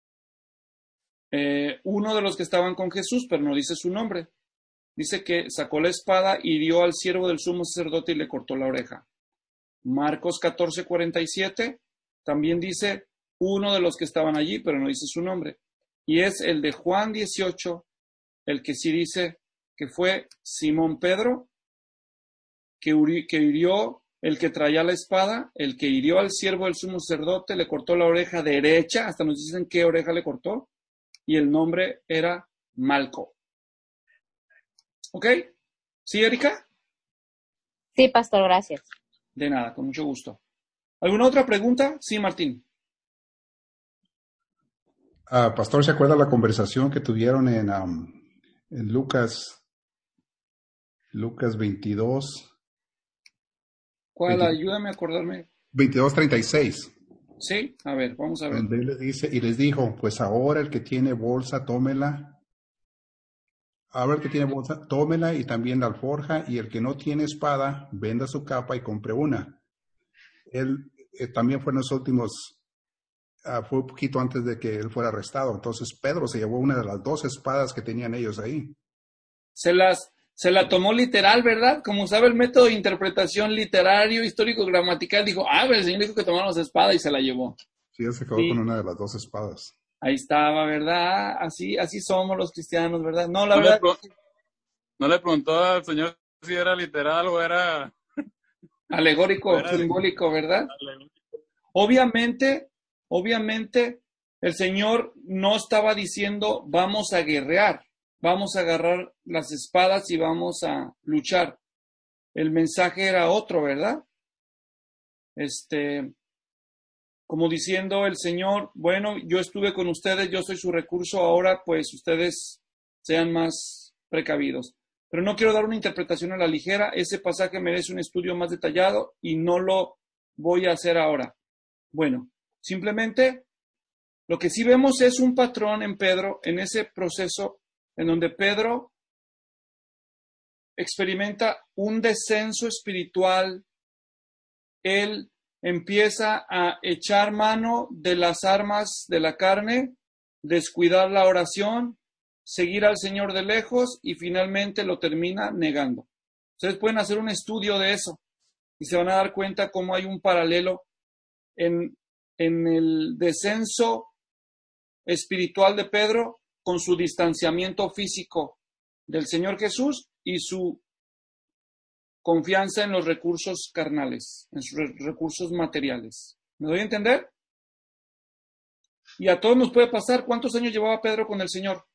eh, uno de los que estaban con Jesús, pero no dice su nombre, dice que sacó la espada, hirió al siervo del sumo sacerdote y le cortó la oreja. Marcos catorce cuarenta y siete también dice uno de los que estaban allí, pero no dice su nombre. Y es el de Juan dieciocho, el que sí dice que fue Simón Pedro, que, uri, que hirió, el que traía la espada, el que hirió al siervo del sumo sacerdote, le cortó la oreja derecha, hasta nos dicen qué oreja le cortó, y el nombre era Malco. ¿Ok? ¿Sí, Erika? Sí, pastor, gracias. De nada, con mucho gusto. ¿Alguna otra pregunta? Sí, Martín. Uh, Pastor, ¿se acuerda la conversación que tuvieron en, um, en Lucas, Lucas veintidós? ¿Cuál? veintidós, Ayúdame a acordarme. veintidós treinta y seis. Sí, a ver, vamos a ver. Donde él les dice, y les dijo, pues ahora el que tiene bolsa, tómela. Ahora el que tiene bolsa, tómela y también la alforja, y el que no tiene espada, venda su capa y compre una. Él eh, también fue en los últimos, uh, fue un poquito antes de que él fuera arrestado. Entonces Pedro se llevó una de las dos espadas que tenían ellos ahí. Se las, se la tomó literal, ¿verdad? Como sabe el método de interpretación literario, histórico, gramatical, dijo, ah, pero el Señor dijo que tomáramos espada y se la llevó. Sí, él se quedó Sí. con una de las dos espadas. Ahí estaba, ¿verdad? Así, así somos los cristianos, ¿verdad? No, la No le, verdad, pro- no le preguntó al Señor si era literal o era... alegórico, Era- simbólico, ¿verdad? Obviamente, obviamente, el Señor no estaba diciendo vamos a guerrear, vamos a agarrar las espadas y vamos a luchar. El mensaje era otro, ¿verdad? Este, como diciendo el Señor, bueno, yo estuve con ustedes, yo soy su recurso, ahora pues ustedes sean más precavidos. Pero no quiero dar una interpretación a la ligera, ese pasaje merece un estudio más detallado y no lo voy a hacer ahora. Bueno, simplemente lo que sí vemos es un patrón en Pedro, en ese proceso en donde Pedro experimenta un descenso espiritual. Él empieza a echar mano de las armas de la carne, descuidar la oración, seguir al Señor de lejos y finalmente lo termina negando. Ustedes pueden hacer un estudio de eso y se van a dar cuenta cómo hay un paralelo en, en el descenso espiritual de Pedro con su distanciamiento físico del Señor Jesús y su confianza en los recursos carnales, en sus recursos materiales. ¿Me doy a entender? Y a todos nos puede pasar. ¿Cuántos años llevaba Pedro con el Señor?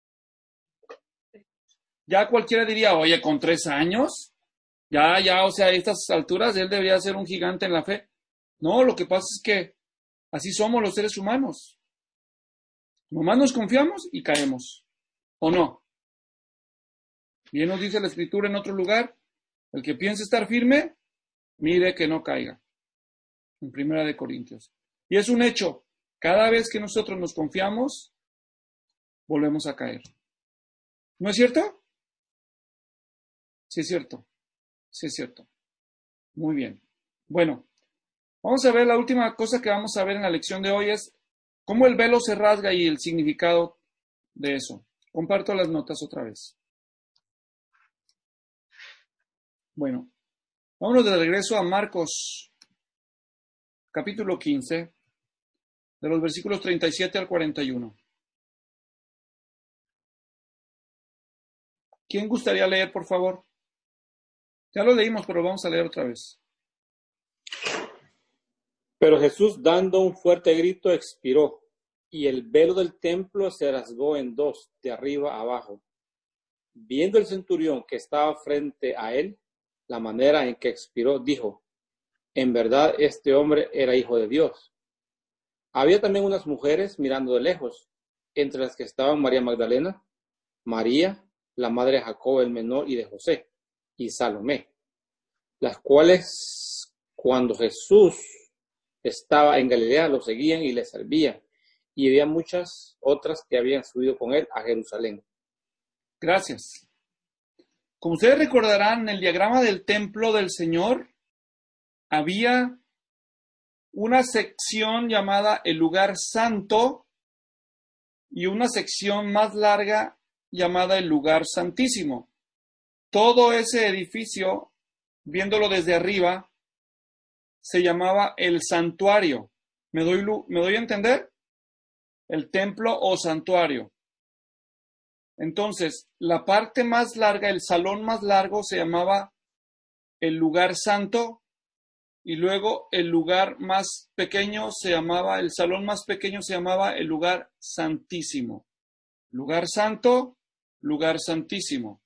Ya cualquiera diría, oye, con tres años, ya, ya, o sea, a estas alturas él debería ser un gigante en la fe. No, lo que pasa es que así somos los seres humanos. Nomás nos confiamos y caemos. ¿O no? Bien nos dice la Escritura en otro lugar, el que piense estar firme, mire que no caiga. En Primera de Corintios. Y es un hecho, cada vez que nosotros nos confiamos, volvemos a caer. ¿No es cierto? Sí es cierto. Sí es cierto. Muy bien. Bueno, vamos a ver la última cosa que vamos a ver en la lección de hoy es cómo el velo se rasga y el significado de eso. Comparto las notas otra vez. Bueno, vámonos de regreso a Marcos, capítulo quince, de los versículos treinta y siete al cuarenta y uno. ¿Quién gustaría leer, por favor? Ya lo leímos, pero vamos a leer otra vez. Pero Jesús, dando un fuerte grito, expiró, y el velo del templo se rasgó en dos, de arriba a abajo. Viendo el centurión que estaba frente a él, la manera en que expiró, dijo, en verdad este hombre era hijo de Dios. Había también unas mujeres mirando de lejos, entre las que estaban María Magdalena, María, la madre de Jacobo el menor y de José, y Salomé, las cuales cuando Jesús estaba en Galilea lo seguían y le servían, y había muchas otras que habían subido con él a Jerusalén. Gracias. Como ustedes recordarán, en el diagrama del templo del Señor había una sección llamada el lugar santo y una sección más larga llamada el lugar santísimo. Todo ese edificio, viéndolo desde arriba, se llamaba el santuario. ¿Me doy, me doy a entender? El templo o santuario. Entonces, la parte más larga, el salón más largo, se llamaba el lugar santo y luego el lugar más pequeño se llamaba, el salón más pequeño se llamaba el lugar santísimo. Lugar santo, lugar santísimo.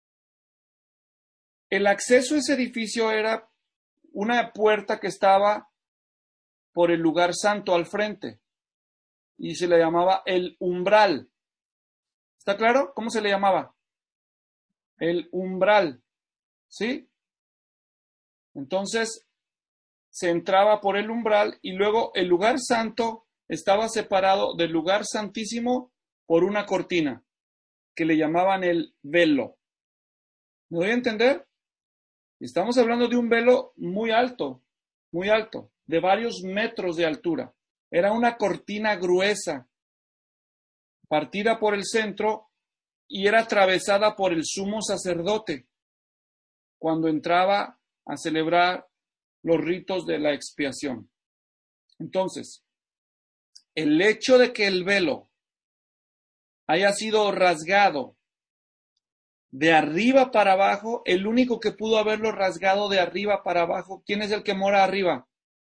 El acceso a ese edificio era una puerta que estaba por el lugar santo al frente y se le llamaba el umbral. ¿Está claro? ¿Cómo se le llamaba? El umbral. ¿Sí? Entonces, se entraba por el umbral y luego el lugar santo estaba separado del lugar santísimo por una cortina que le llamaban el velo. ¿Me doy a entender? Estamos hablando de un velo muy alto, muy alto, de varios metros de altura. Era una cortina gruesa, partida por el centro y era atravesada por el sumo sacerdote cuando entraba a celebrar los ritos de la expiación. Entonces, el hecho de que el velo haya sido rasgado de arriba para abajo, el único que pudo haberlo rasgado de arriba para abajo, ¿quién es el que mora arriba?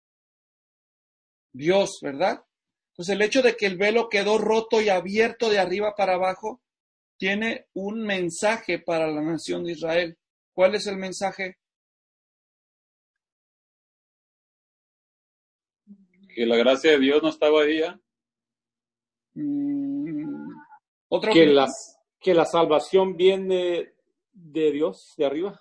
Dios, ¿verdad? Entonces el hecho de que el velo quedó roto y abierto de arriba para abajo tiene un mensaje para la nación de Israel. ¿Cuál es el mensaje? Que la gracia de Dios no estaba ahí ya. Mm, ¿Otro Que, las, que la salvación viene de Dios, de arriba.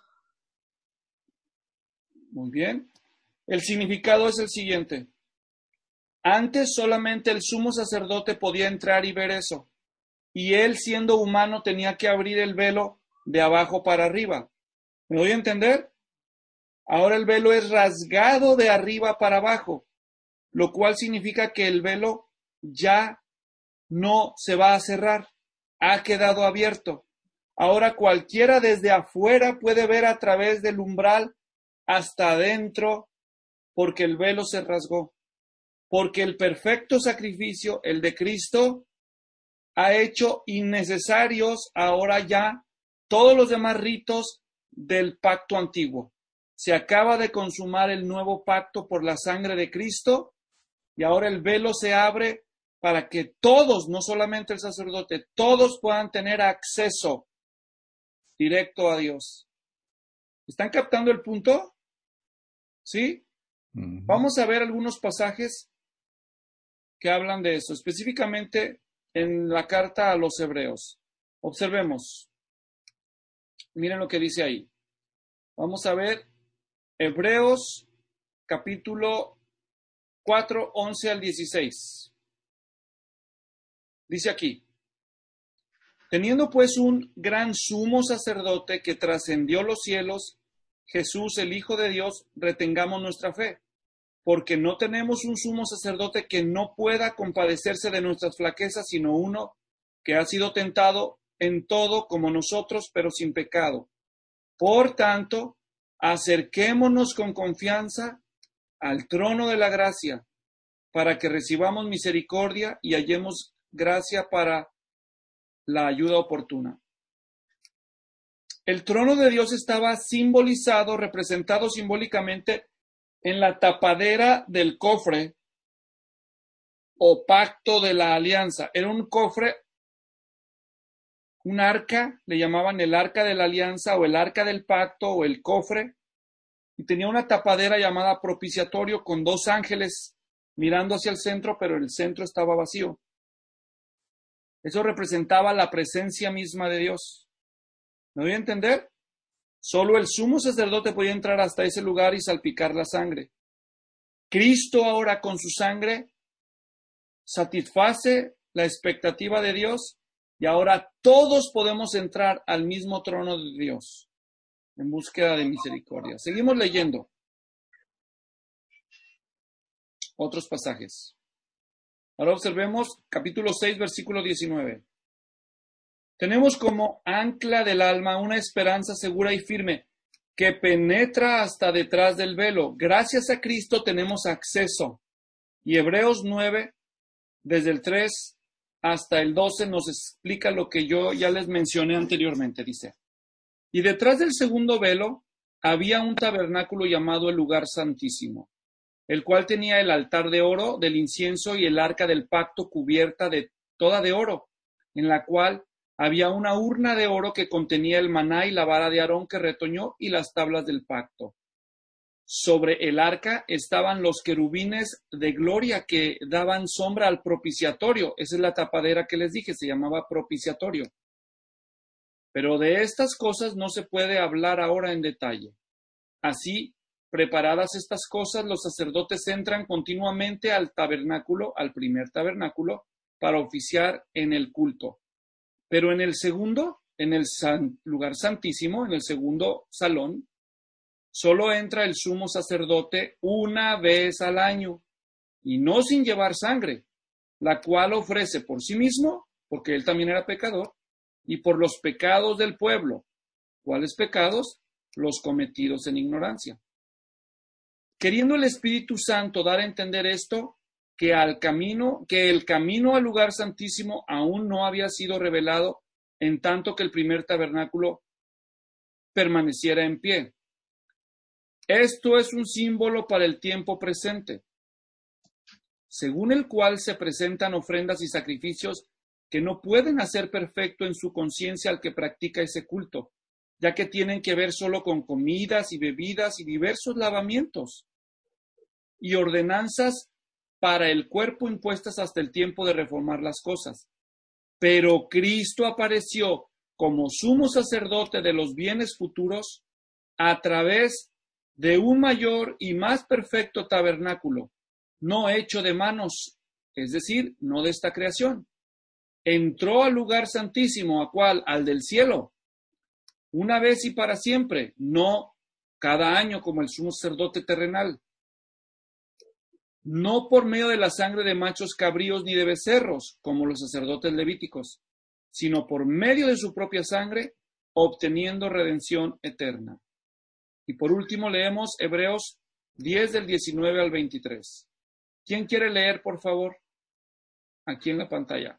Muy bien. El significado es el siguiente. Antes solamente el sumo sacerdote podía entrar y ver eso. Y él, siendo humano, tenía que abrir el velo de abajo para arriba. ¿Me doy a entender? Ahora el velo es rasgado de arriba para abajo, lo cual significa que el velo ya no se va a cerrar, ha quedado abierto. Ahora cualquiera desde afuera puede ver a través del umbral hasta adentro, porque el velo se rasgó. Porque el perfecto sacrificio, el de Cristo, ha hecho innecesarios ahora ya todos los demás ritos del pacto antiguo. Se acaba de consumar el nuevo pacto por la sangre de Cristo y ahora el velo se abre para que todos, no solamente el sacerdote, todos puedan tener acceso directo a Dios. ¿Están captando el punto? ¿Sí? Uh-huh. Vamos a ver algunos pasajes que hablan de eso, específicamente en la carta a los Hebreos. Observemos. Miren lo que dice ahí. Vamos a ver Hebreos capítulo cuatro, once al dieciséis. Dice aquí: teniendo pues un gran sumo sacerdote que trascendió los cielos, Jesús, el Hijo de Dios, retengamos nuestra fe, porque no tenemos un sumo sacerdote que no pueda compadecerse de nuestras flaquezas, sino uno que ha sido tentado en todo como nosotros, pero sin pecado. Por tanto, acerquémonos con confianza al trono de la gracia, para que recibamos misericordia y hallemos gracia para la ayuda oportuna. El trono de Dios estaba simbolizado, representado simbólicamente en la tapadera del cofre o pacto de la alianza. Era un cofre, un arca, le llamaban el arca de la alianza o el arca del pacto o el cofre, y tenía una tapadera llamada propiciatorio con dos ángeles mirando hacia el centro, pero el centro estaba vacío. Eso representaba la presencia misma de Dios. ¿Me voy a entender? Solo el sumo sacerdote podía entrar hasta ese lugar y salpicar la sangre. Cristo ahora con su sangre satisface la expectativa de Dios y ahora todos podemos entrar al mismo trono de Dios en búsqueda de misericordia. Seguimos leyendo otros pasajes. Ahora observemos capítulo seis, versículo diecinueve. Tenemos como ancla del alma una esperanza segura y firme que penetra hasta detrás del velo. Gracias a Cristo tenemos acceso. Y Hebreos nueve, desde el tres hasta el doce, nos explica lo que yo ya les mencioné anteriormente. Dice: y detrás del segundo velo había un tabernáculo llamado el lugar santísimo, el cual tenía el altar de oro del incienso y el arca del pacto cubierta de toda de oro, en la cual había una urna de oro que contenía el maná y la vara de Aarón que retoñó y las tablas del pacto. Sobre el arca estaban los querubines de gloria que daban sombra al propiciatorio. Esa es la tapadera que les dije, se llamaba propiciatorio. Pero de estas cosas no se puede hablar ahora en detalle. Así, preparadas estas cosas, los sacerdotes entran continuamente al tabernáculo, al primer tabernáculo, para oficiar en el culto. Pero en el segundo, en el san, lugar santísimo, en el segundo salón, solo entra el sumo sacerdote una vez al año, y no sin llevar sangre, la cual ofrece por sí mismo, porque él también era pecador, y por los pecados del pueblo. ¿Cuáles pecados? Los cometidos en ignorancia. Queriendo el Espíritu Santo dar a entender esto, que al camino, que el camino al lugar santísimo aún no había sido revelado, en tanto que el primer tabernáculo permaneciera en pie. Esto es un símbolo para el tiempo presente, según el cual se presentan ofrendas y sacrificios que no pueden hacer perfecto en su conciencia al que practica ese culto, ya que tienen que ver solo con comidas y bebidas y diversos lavamientos y ordenanzas para el cuerpo impuestas hasta el tiempo de reformar las cosas. Pero Cristo apareció como sumo sacerdote de los bienes futuros a través de un mayor y más perfecto tabernáculo, no hecho de manos, es decir, no de esta creación. Entró al lugar santísimo, a cual, al del cielo, una vez y para siempre, no cada año como el sumo sacerdote terrenal, no por medio de la sangre de machos cabríos ni de becerros, como los sacerdotes levíticos, sino por medio de su propia sangre, obteniendo redención eterna. Y por último leemos Hebreos diez del diecinueve al veintitrés. ¿Quién quiere leer, por favor? Aquí en la pantalla.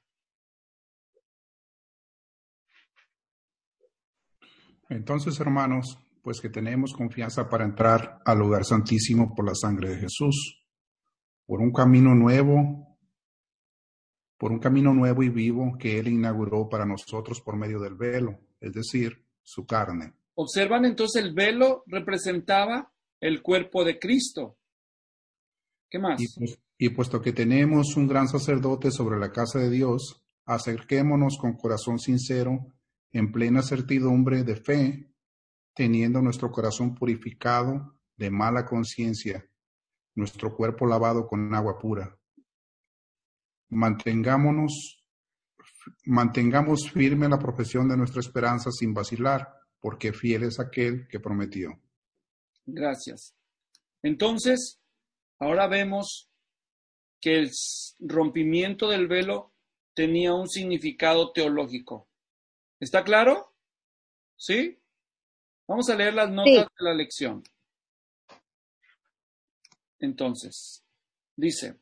Entonces, hermanos, pues que tenemos confianza para entrar al lugar santísimo por la sangre de Jesús, por un camino nuevo, por un camino nuevo y vivo que Él inauguró para nosotros por medio del velo, es decir, su carne. Observan entonces el velo representaba el cuerpo de Cristo. ¿Qué más? Y, pues, y puesto que tenemos un gran sacerdote sobre la casa de Dios, acerquémonos con corazón sincero, en plena certidumbre de fe, teniendo nuestro corazón purificado de mala conciencia, nuestro cuerpo lavado con agua pura. Mantengámonos, mantengamos firme la profesión de nuestra esperanza sin vacilar, porque fiel es aquel que prometió. Gracias. Entonces, ahora vemos que el rompimiento del velo tenía un significado teológico. ¿Está claro? ¿Sí? Vamos a leer las notas sí. de la lección. Entonces, dice,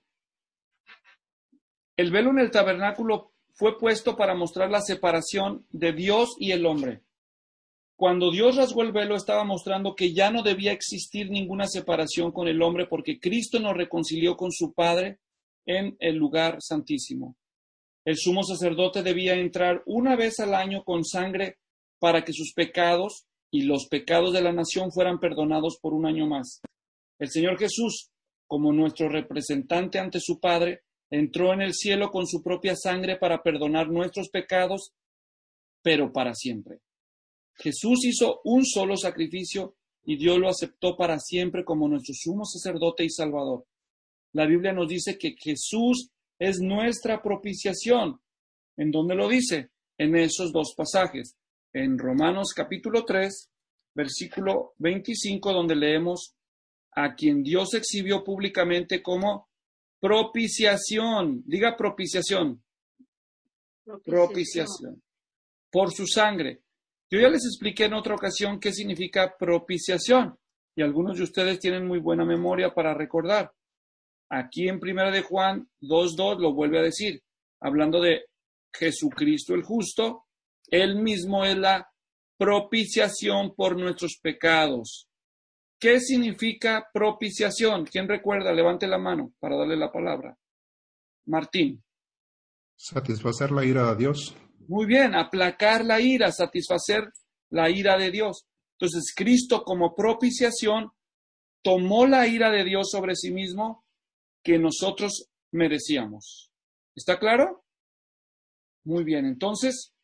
el velo en el tabernáculo fue puesto para mostrar la separación de Dios y el hombre. Cuando Dios rasgó el velo, estaba mostrando que ya no debía existir ninguna separación con el hombre porque Cristo nos reconcilió con su Padre en el lugar santísimo. El sumo sacerdote debía entrar una vez al año con sangre para que sus pecados y los pecados de la nación fueran perdonados por un año más. El Señor Jesús, como nuestro representante ante su Padre, entró en el cielo con su propia sangre para perdonar nuestros pecados, pero para siempre. Jesús hizo un solo sacrificio y Dios lo aceptó para siempre como nuestro sumo sacerdote y salvador. La Biblia nos dice que Jesús es nuestra propiciación. ¿En dónde lo dice? En esos dos pasajes. En Romanos capítulo tres, versículo veinticinco, donde leemos a quien Dios exhibió públicamente como propiciación. Diga propiciación. Propiciación. Propiciación. Por su sangre. Yo ya les expliqué en otra ocasión qué significa propiciación y algunos de ustedes tienen muy buena memoria para recordar. Aquí en Primera de Juan dos dos lo vuelve a decir, hablando de Jesucristo el justo, Él mismo es la propiciación por nuestros pecados. ¿Qué significa propiciación? ¿Quién recuerda? Levante la mano para darle la palabra. Martín. Satisfacer la ira de Dios. Muy bien, aplacar la ira, satisfacer la ira de Dios. Entonces, Cristo como propiciación tomó la ira de Dios sobre sí mismo que nosotros merecíamos. ¿Está claro? Muy bien, entonces,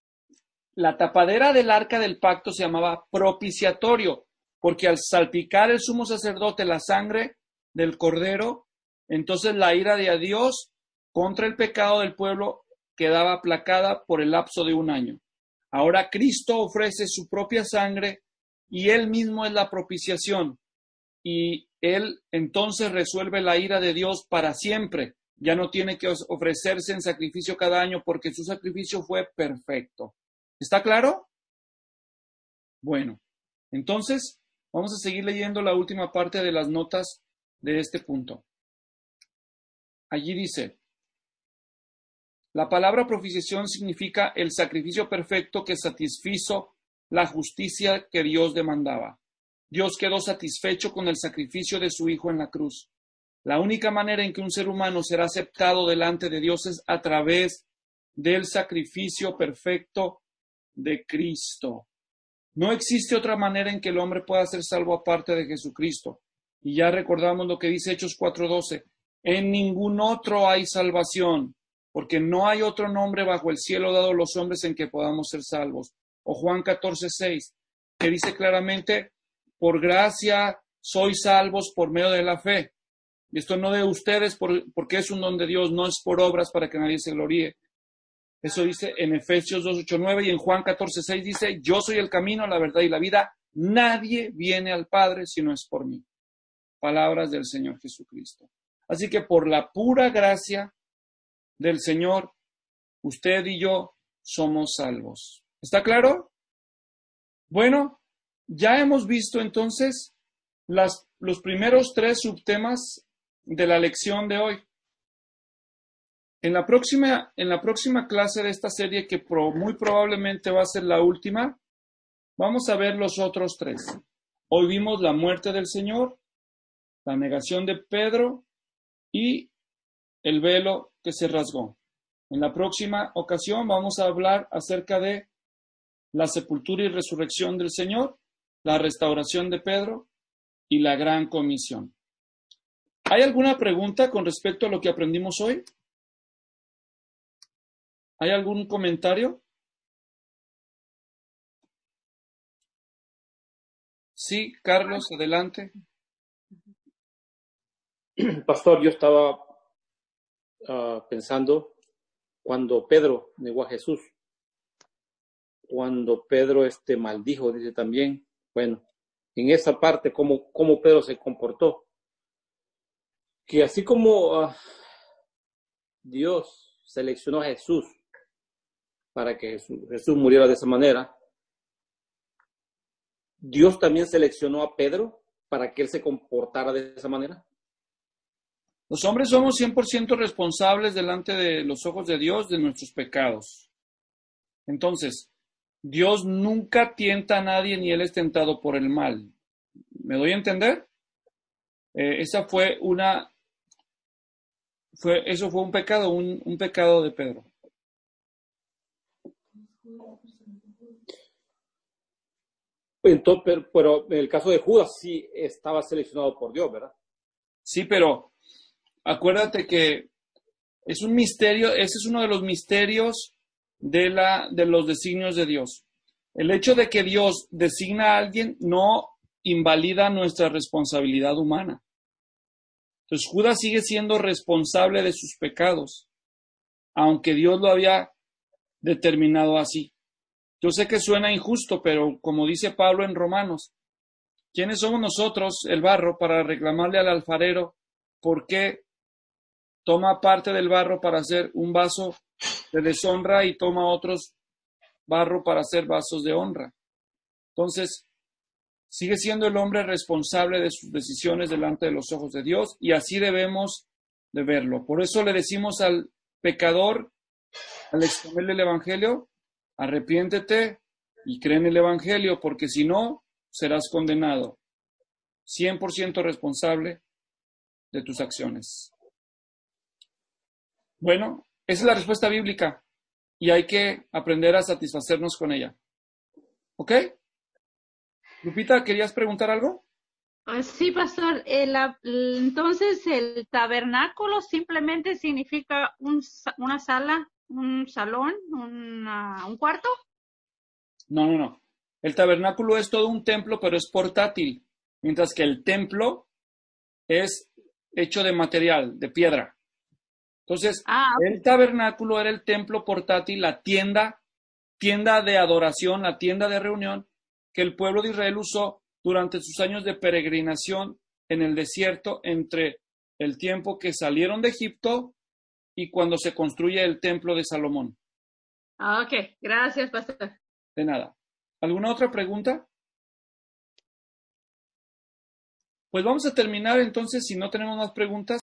la tapadera del arca del pacto se llamaba propiciatorio, porque al salpicar el sumo sacerdote la sangre del cordero, entonces la ira de Dios contra el pecado del pueblo quedaba aplacada por el lapso de un año. Ahora Cristo ofrece su propia sangre y Él mismo es la propiciación. Y Él entonces resuelve la ira de Dios para siempre. Ya no tiene que ofrecerse en sacrificio cada año porque su sacrificio fue perfecto. ¿Está claro? Bueno, entonces vamos a seguir leyendo la última parte de las notas de este punto. Allí dice, la palabra propiciación significa el sacrificio perfecto que satisfizo la justicia que Dios demandaba. Dios quedó satisfecho con el sacrificio de su Hijo en la cruz. La única manera en que un ser humano será aceptado delante de Dios es a través del sacrificio perfecto de Cristo. No existe otra manera en que el hombre pueda ser salvo aparte de Jesucristo. Y ya recordamos lo que dice Hechos cuatro doce. En ningún otro hay salvación, porque no hay otro nombre bajo el cielo dado a los hombres en que podamos ser salvos. O Juan catorce seis, que dice claramente, por gracia sois salvos por medio de la fe. Y esto no de ustedes por, porque es un don de Dios, no es por obras para que nadie se gloríe. Eso dice en Efesios dos ocho nueve y en Juan catorce seis dice, yo soy el camino, la verdad y la vida. Nadie viene al Padre si no es por mí. Palabras del Señor Jesucristo. Así que por la pura gracia del Señor, usted y yo somos salvos. ¿Está claro? Bueno, ya hemos visto entonces las, los primeros tres subtemas de la lección de hoy. En la próxima, en la próxima clase de esta serie, que pro, muy probablemente va a ser la última, vamos a ver los otros tres. Hoy vimos la muerte del Señor, la negación de Pedro y el velo que se rasgó. En la próxima ocasión vamos a hablar acerca de la sepultura y resurrección del Señor, la restauración de Pedro y la gran comisión. ¿Hay alguna pregunta con respecto a lo que aprendimos hoy? ¿Hay algún comentario? Sí, Carlos, adelante. Pastor, yo estaba uh, pensando cuando Pedro negó a Jesús, cuando Pedro este, maldijo, dice también, bueno, en esa parte, cómo, cómo Pedro se comportó. Que así como uh, Dios seleccionó a Jesús para que Jesús, Jesús muriera de esa manera, Dios también seleccionó a Pedro para que él se comportara de esa manera. Los hombres somos cien por ciento responsables delante de los ojos de Dios de nuestros pecados. Entonces, Dios nunca tienta a nadie ni él es tentado por el mal. ¿Me doy a entender? Eh, esa fue una, fue, eso fue un pecado, un, un pecado de Pedro. Entonces, pero, pero en el caso de Judas sí estaba seleccionado por Dios, ¿verdad? Sí, pero acuérdate que es un misterio, ese es uno de los misterios de, la, de los designios de Dios. El hecho de que Dios designa a alguien no invalida nuestra responsabilidad humana. Entonces Judas sigue siendo responsable de sus pecados, aunque Dios lo había determinado así. Yo sé que suena injusto, pero como dice Pablo en Romanos, ¿quiénes somos nosotros, el barro, para reclamarle al alfarero por qué toma parte del barro para hacer un vaso de deshonra y toma otros barro para hacer vasos de honra? Entonces, sigue siendo el hombre responsable de sus decisiones delante de los ojos de Dios y así debemos de verlo. Por eso le decimos al pecador, al exponerle el Evangelio, arrepiéntete y cree en el Evangelio, porque si no, serás condenado. cien por ciento responsable de tus acciones. Bueno, esa es la respuesta bíblica y hay que aprender a satisfacernos con ella. ¿Ok? Lupita, ¿querías preguntar algo? Ah, sí, pastor. El, entonces, el tabernáculo simplemente significa un, una sala, un salón, una, un cuarto. No, no, no. El tabernáculo es todo un templo, pero es portátil, mientras que el templo es hecho de material, de piedra. Entonces, ah, okay. El tabernáculo era el templo portátil, la tienda, tienda de adoración, la tienda de reunión que el pueblo de Israel usó durante sus años de peregrinación en el desierto entre el tiempo que salieron de Egipto y cuando se construye el templo de Salomón. Ah, ok, gracias, pastor. De nada. ¿Alguna otra pregunta? Pues vamos a terminar entonces, si no tenemos más preguntas.